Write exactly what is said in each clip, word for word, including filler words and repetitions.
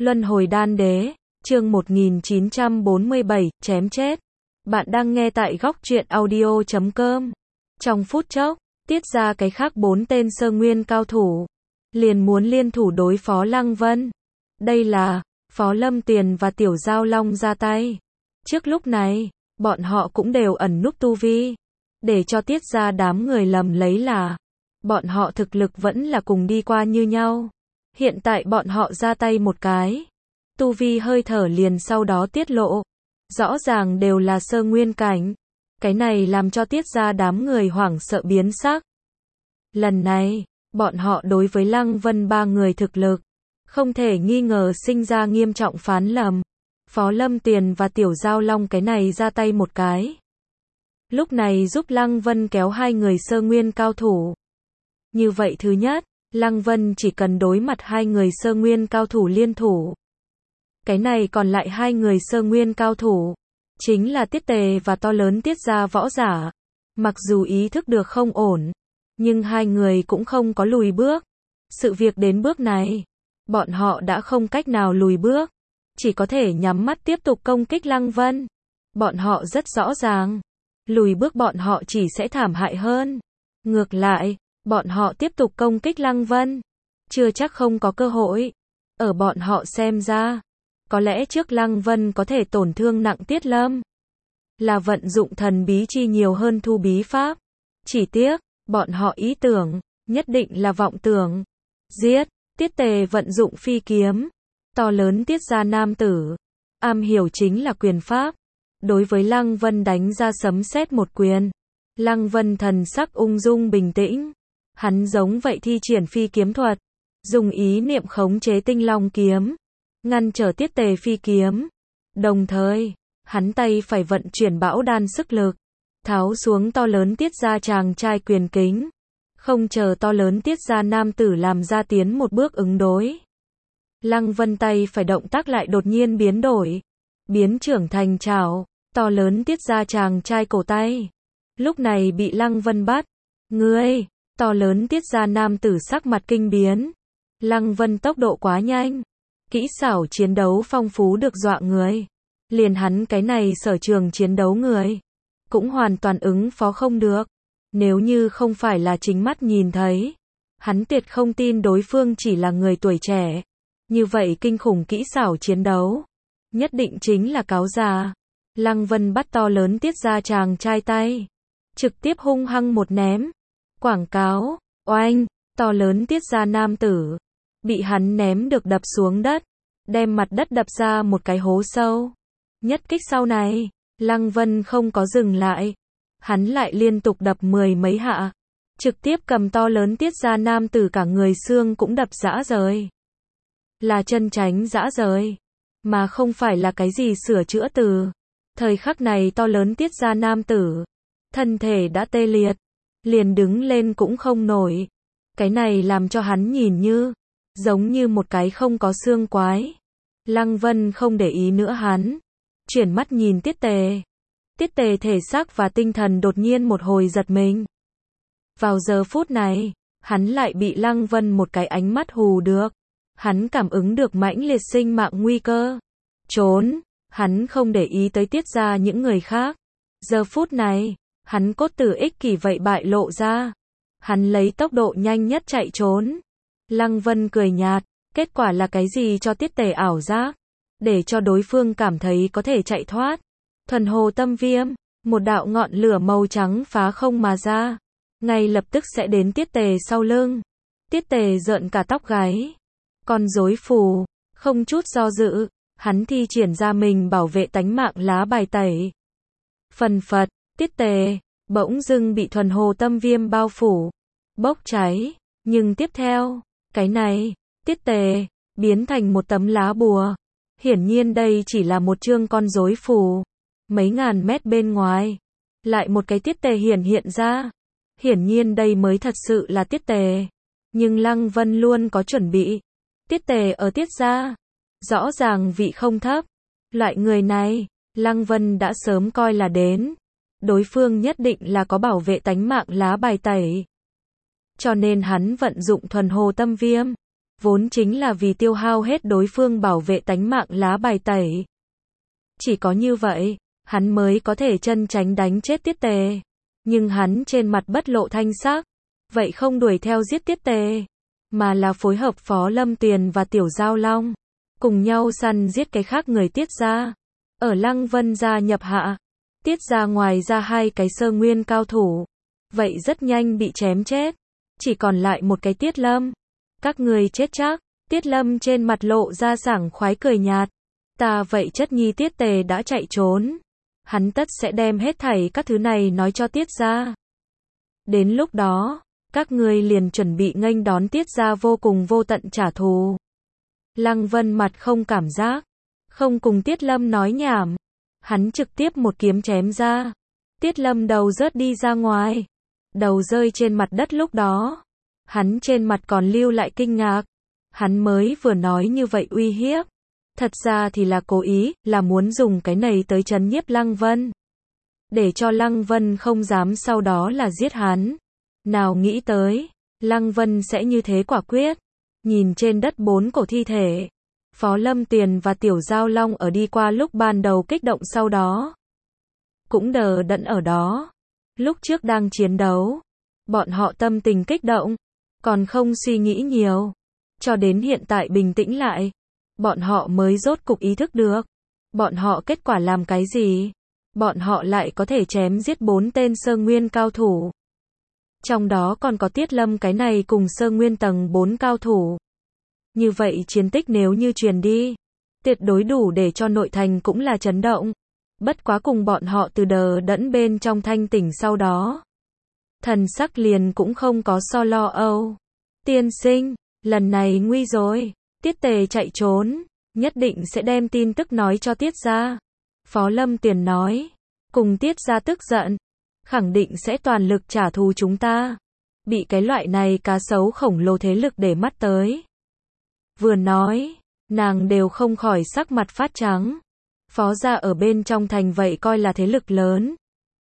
Luân hồi đan đế, chương một nghìn chín trăm bốn mươi bảy, chém chết. Bạn đang nghe tại góc truyện audio chấm com. Trong phút chốc, tiết ra cái khác bốn tên sơ nguyên cao thủ. Liền muốn liên thủ đối phó Lăng Vân. Đây là, Phó Lâm Tiền và Tiểu Giao Long ra tay. Trước lúc này, bọn họ cũng đều ẩn núp tu vi. Để cho tiết ra đám người lầm lấy là, bọn họ thực lực vẫn là cùng đi qua như nhau. Hiện tại bọn họ ra tay một cái, tu vi hơi thở liền sau đó tiết lộ, rõ ràng đều là sơ nguyên cảnh. Cái này làm cho tiết ra đám người hoảng sợ biến sắc. Lần này, bọn họ đối với Lăng Vân ba người thực lực, không thể nghi ngờ sinh ra nghiêm trọng phán lầm. Phó Lâm Tiền và Tiểu Giao Long cái này ra tay một cái. Lúc này giúp Lăng Vân kéo hai người sơ nguyên cao thủ. Như vậy thứ nhất, Lăng Vân chỉ cần đối mặt hai người sơ nguyên cao thủ liên thủ. Cái này còn lại hai người sơ nguyên cao thủ, chính là Tiết Tề và to lớn Tiết gia võ giả. Mặc dù ý thức được không ổn, nhưng hai người cũng không có lùi bước. Sự việc đến bước này, bọn họ đã không cách nào lùi bước, chỉ có thể nhắm mắt tiếp tục công kích Lăng Vân. Bọn họ rất rõ ràng, lùi bước bọn họ chỉ sẽ thảm hại hơn. Ngược lại, bọn họ tiếp tục công kích Lăng Vân, chưa chắc không có cơ hội. Ở bọn họ xem ra, có lẽ trước Lăng Vân có thể tổn thương nặng Tiết Lâm, là vận dụng thần bí chi nhiều hơn thu bí pháp. Chỉ tiếc, bọn họ ý tưởng, nhất định là vọng tưởng. Giết, Tiết Tề vận dụng phi kiếm, to lớn Tiết gia nam tử, am hiểu chính là quyền pháp. Đối với Lăng Vân đánh ra sấm sét một quyền. Lăng Vân thần sắc ung dung bình tĩnh. Hắn giống vậy thi triển phi kiếm thuật, dùng ý niệm khống chế tinh long kiếm, ngăn trở Tiết Tề phi kiếm. Đồng thời, hắn tay phải vận chuyển bão đan sức lực, tháo xuống to lớn Tiết gia chàng trai quyền kính. Không chờ to lớn Tiết gia nam tử làm ra tiến một bước ứng đối. Lăng Vân tay phải động tác lại đột nhiên biến đổi, biến trưởng thành chảo, to lớn Tiết gia chàng trai cổ tay. Lúc này bị Lăng Vân bắt. Ngươi! To lớn Tiết gia nam tử sắc mặt kinh biến. Lăng Vân tốc độ quá nhanh, kỹ xảo chiến đấu phong phú được dọa người. Liền hắn cái này sở trường chiến đấu người, cũng hoàn toàn ứng phó không được. Nếu như không phải là chính mắt nhìn thấy, hắn tuyệt không tin đối phương chỉ là người tuổi trẻ. Như vậy kinh khủng kỹ xảo chiến đấu, nhất định chính là cáo già. Lăng Vân bắt to lớn Tiết gia chàng trai tay, trực tiếp hung hăng một ném. Quảng cáo, oanh, to lớn Tiết gia nam tử, bị hắn ném được đập xuống đất, đem mặt đất đập ra một cái hố sâu. Nhất kích sau này, Lăng Vân không có dừng lại, hắn lại liên tục đập mười mấy hạ, trực tiếp cầm to lớn Tiết gia nam tử cả người xương cũng đập rã rời. Là chân tránh rã rời, mà không phải là cái gì sửa chữa từ. Thời khắc này to lớn Tiết gia nam tử, thân thể đã tê liệt, liền đứng lên cũng không nổi. Cái này làm cho hắn nhìn như, giống như một cái không có xương quái. Lăng Vân không để ý nữa hắn, chuyển mắt nhìn Tiết Tề. Tiết Tề thể xác và tinh thần đột nhiên một hồi giật mình. Vào giờ phút này, hắn lại bị Lăng Vân một cái ánh mắt hù được. Hắn cảm ứng được mãnh liệt sinh mạng nguy cơ. Trốn, hắn không để ý tới Tiết gia những người khác. Giờ phút này, hắn cốt tử ích kỷ vậy bại lộ ra. Hắn lấy tốc độ nhanh nhất chạy trốn. Lăng Vân cười nhạt, kết quả là cái gì cho Tiết Tề ảo giác, để cho đối phương cảm thấy có thể chạy thoát. Thuần hồ tâm viêm, một đạo ngọn lửa màu trắng phá không mà ra, ngay lập tức sẽ đến Tiết Tề sau lưng. Tiết Tề rợn cả tóc gáy. Con rối phù, không chút do dự, hắn thi triển ra mình bảo vệ tánh mạng lá bài tẩy. Phần phật, Tiết Tề bỗng dưng bị thuần hồ tâm viêm bao phủ, bốc cháy. Nhưng tiếp theo, cái này, Tiết Tề biến thành một tấm lá bùa. Hiển nhiên đây chỉ là một chương con rối phù. Mấy ngàn mét bên ngoài, lại một cái Tiết Tề hiển hiện ra. Hiển nhiên đây mới thật sự là Tiết Tề. Nhưng Lăng Vân luôn có chuẩn bị. Tiết Tề ở Tiết gia, rõ ràng vị không thấp. Loại người này, Lăng Vân đã sớm coi là đến. Đối phương nhất định là có bảo vệ tánh mạng lá bài tẩy. Cho nên hắn vận dụng thuần hồ tâm viêm, vốn chính là vì tiêu hao hết đối phương bảo vệ tánh mạng lá bài tẩy. Chỉ có như vậy, hắn mới có thể chân tránh đánh chết Tiết Tề. Nhưng hắn trên mặt bất lộ thanh sắc, vậy không đuổi theo giết Tiết Tề, mà là phối hợp Phó Lâm Tuyền và Tiểu Giao Long, cùng nhau săn giết cái khác người Tiết gia. Ở Lăng Vân gia nhập hạ, Tiết gia ngoài ra hai cái sơ nguyên cao thủ, vậy rất nhanh bị chém chết, chỉ còn lại một cái Tiết Lâm. Các người chết chắc. Tiết Lâm trên mặt lộ ra sảng khoái cười nhạt. Ta vậy chất nhi Tiết Tề đã chạy trốn, hắn tất sẽ đem hết thảy các thứ này nói cho Tiết gia. Đến lúc đó, các ngươi liền chuẩn bị nghênh đón Tiết gia vô cùng vô tận trả thù. Lăng Vân mặt không cảm giác, không cùng Tiết Lâm nói nhảm, hắn trực tiếp một kiếm chém ra. Tiết Lâm đầu rớt đi ra ngoài, đầu rơi trên mặt đất lúc đó, hắn trên mặt còn lưu lại kinh ngạc. Hắn mới vừa nói như vậy uy hiếp, thật ra thì là cố ý, là muốn dùng cái này tới trấn nhiếp Lăng Vân, để cho Lăng Vân không dám sau đó là giết hắn. Nào nghĩ tới, Lăng Vân sẽ như thế quả quyết. Nhìn trên đất bốn cổ thi thể, Phó Lâm Tuyền và Tiểu Giao Long ở đi qua lúc ban đầu kích động, sau đó cũng đờ đẫn ở đó. Lúc trước đang chiến đấu, bọn họ tâm tình kích động, còn không suy nghĩ nhiều. Cho đến hiện tại bình tĩnh lại, bọn họ mới rốt cục ý thức được, bọn họ kết quả làm cái gì. Bọn họ lại có thể chém giết bốn tên sơ nguyên cao thủ. Trong đó còn có Tiết Lâm cái này cùng sơ nguyên tầng bốn cao thủ. Như vậy chiến tích nếu như truyền đi, tuyệt đối đủ để cho nội thành cũng là chấn động. Bất quá cùng bọn họ từ đờ đẫn bên trong thanh tỉnh sau đó, thần sắc liền cũng không có so lo âu. Tiên sinh, lần này nguy rồi, Tiết Tề chạy trốn, nhất định sẽ đem tin tức nói cho Tiết gia. Phó Lâm Tuyền nói, cùng Tiết gia tức giận, khẳng định sẽ toàn lực trả thù chúng ta. Bị cái loại này cá sấu khổng lồ thế lực để mắt tới. Vừa nói, nàng đều không khỏi sắc mặt phát trắng. Phó gia ở bên trong thành vậy coi là thế lực lớn,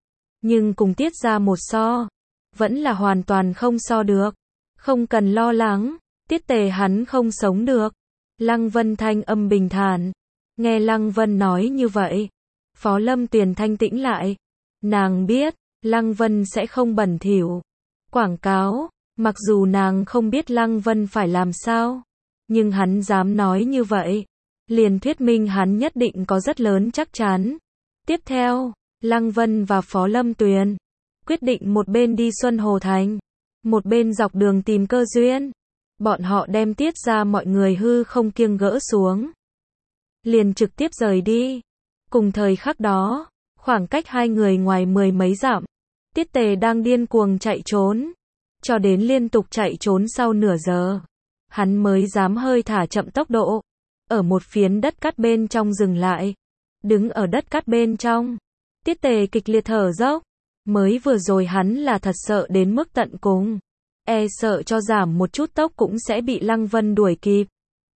nhưng cùng Tiết gia một so, vẫn là hoàn toàn không so được. Không cần lo lắng, Tiết Tề hắn không sống được. Lăng Vân thanh âm bình thản. Nghe Lăng Vân nói như vậy, Phó Lâm Tuyền thanh tĩnh lại. Nàng biết, Lăng Vân sẽ không bẩn thỉu quảng cáo, mặc dù nàng không biết Lăng Vân phải làm sao, nhưng hắn dám nói như vậy, liền thuyết minh hắn nhất định có rất lớn chắc chắn. Tiếp theo, Lăng Vân và Phó Lâm Tuyền quyết định một bên đi Xuân Hồ Thành, một bên dọc đường tìm cơ duyên. Bọn họ đem Tiết ra mọi người hư không kiêng gỡ xuống, liền trực tiếp rời đi. Cùng thời khắc đó, khoảng cách hai người ngoài mười mấy dặm, Tiết Tề đang điên cuồng chạy trốn, cho đến liên tục chạy trốn sau nửa giờ, hắn mới dám hơi thả chậm tốc độ, ở một phiến đất cát bên trong dừng lại. Đứng ở đất cát bên trong, Tiết Tề kịch liệt thở dốc, mới vừa rồi hắn là thật sợ đến mức tận cùng, e sợ cho giảm một chút tốc cũng sẽ bị Lăng Vân đuổi kịp,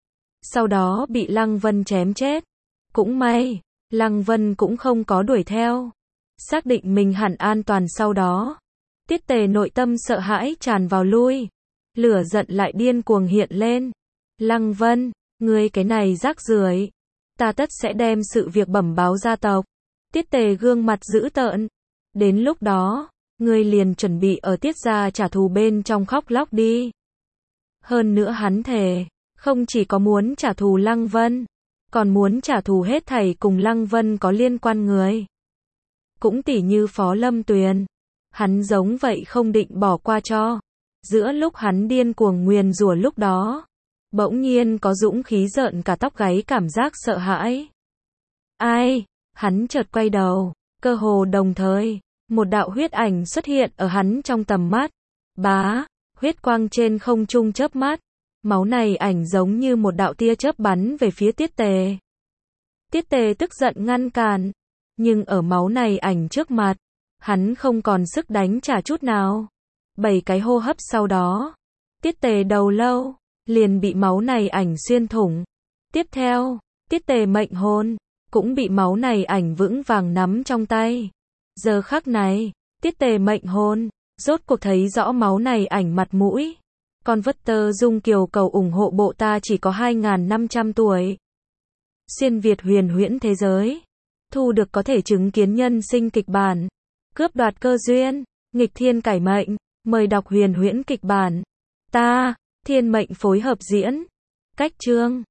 sau đó bị Lăng Vân chém chết. Cũng may, Lăng Vân cũng không có đuổi theo. Xác định mình hẳn an toàn sau đó, Tiết Tề nội tâm sợ hãi tràn vào lui, lửa giận lại điên cuồng hiện lên. Lăng Vân, ngươi cái này rác rưởi, ta tất sẽ đem sự việc bẩm báo gia tộc. Tiết Tề gương mặt dữ tợn. Đến lúc đó, ngươi liền chuẩn bị ở Tiết gia trả thù bên trong khóc lóc đi. Hơn nữa hắn thề, không chỉ có muốn trả thù Lăng Vân, còn muốn trả thù hết thảy cùng Lăng Vân có liên quan người. Cũng tỉ như Phó Lâm Tuyền, hắn giống vậy không định bỏ qua cho. Giữa lúc hắn điên cuồng nguyền rủa lúc đó, bỗng nhiên có dũng khí rợn cả tóc gáy cảm giác sợ hãi. Ai? Hắn chợt quay đầu, cơ hồ đồng thời, một đạo huyết ảnh xuất hiện ở hắn trong tầm mắt. Bá, huyết quang trên không trung chớp mắt, máu này ảnh giống như một đạo tia chớp bắn về phía Tiết Tề. Tiết Tề tức giận ngăn cản, nhưng ở máu này ảnh trước mặt, hắn không còn sức đánh trả chút nào. Bảy cái hô hấp sau đó, Tiết Tề đầu lâu liền bị máu này ảnh xuyên thủng. Tiếp theo, Tiết Tề mệnh hồn cũng bị máu này ảnh vững vàng nắm trong tay. Giờ khắc này, Tiết Tề mệnh hồn rốt cuộc thấy rõ máu này ảnh mặt mũi. Converter Dung Kiều cầu ủng hộ bộ ta chỉ có hai nghìn năm trăm tuổi. Xuyên Việt huyền huyễn thế giới. Thu được có thể chứng kiến nhân sinh kịch bản. Cướp đoạt cơ duyên. Nghịch thiên cải mệnh. Mời đọc huyền huyễn kịch bản. Ta, thiên mệnh phối hợp diễn. Cách chương.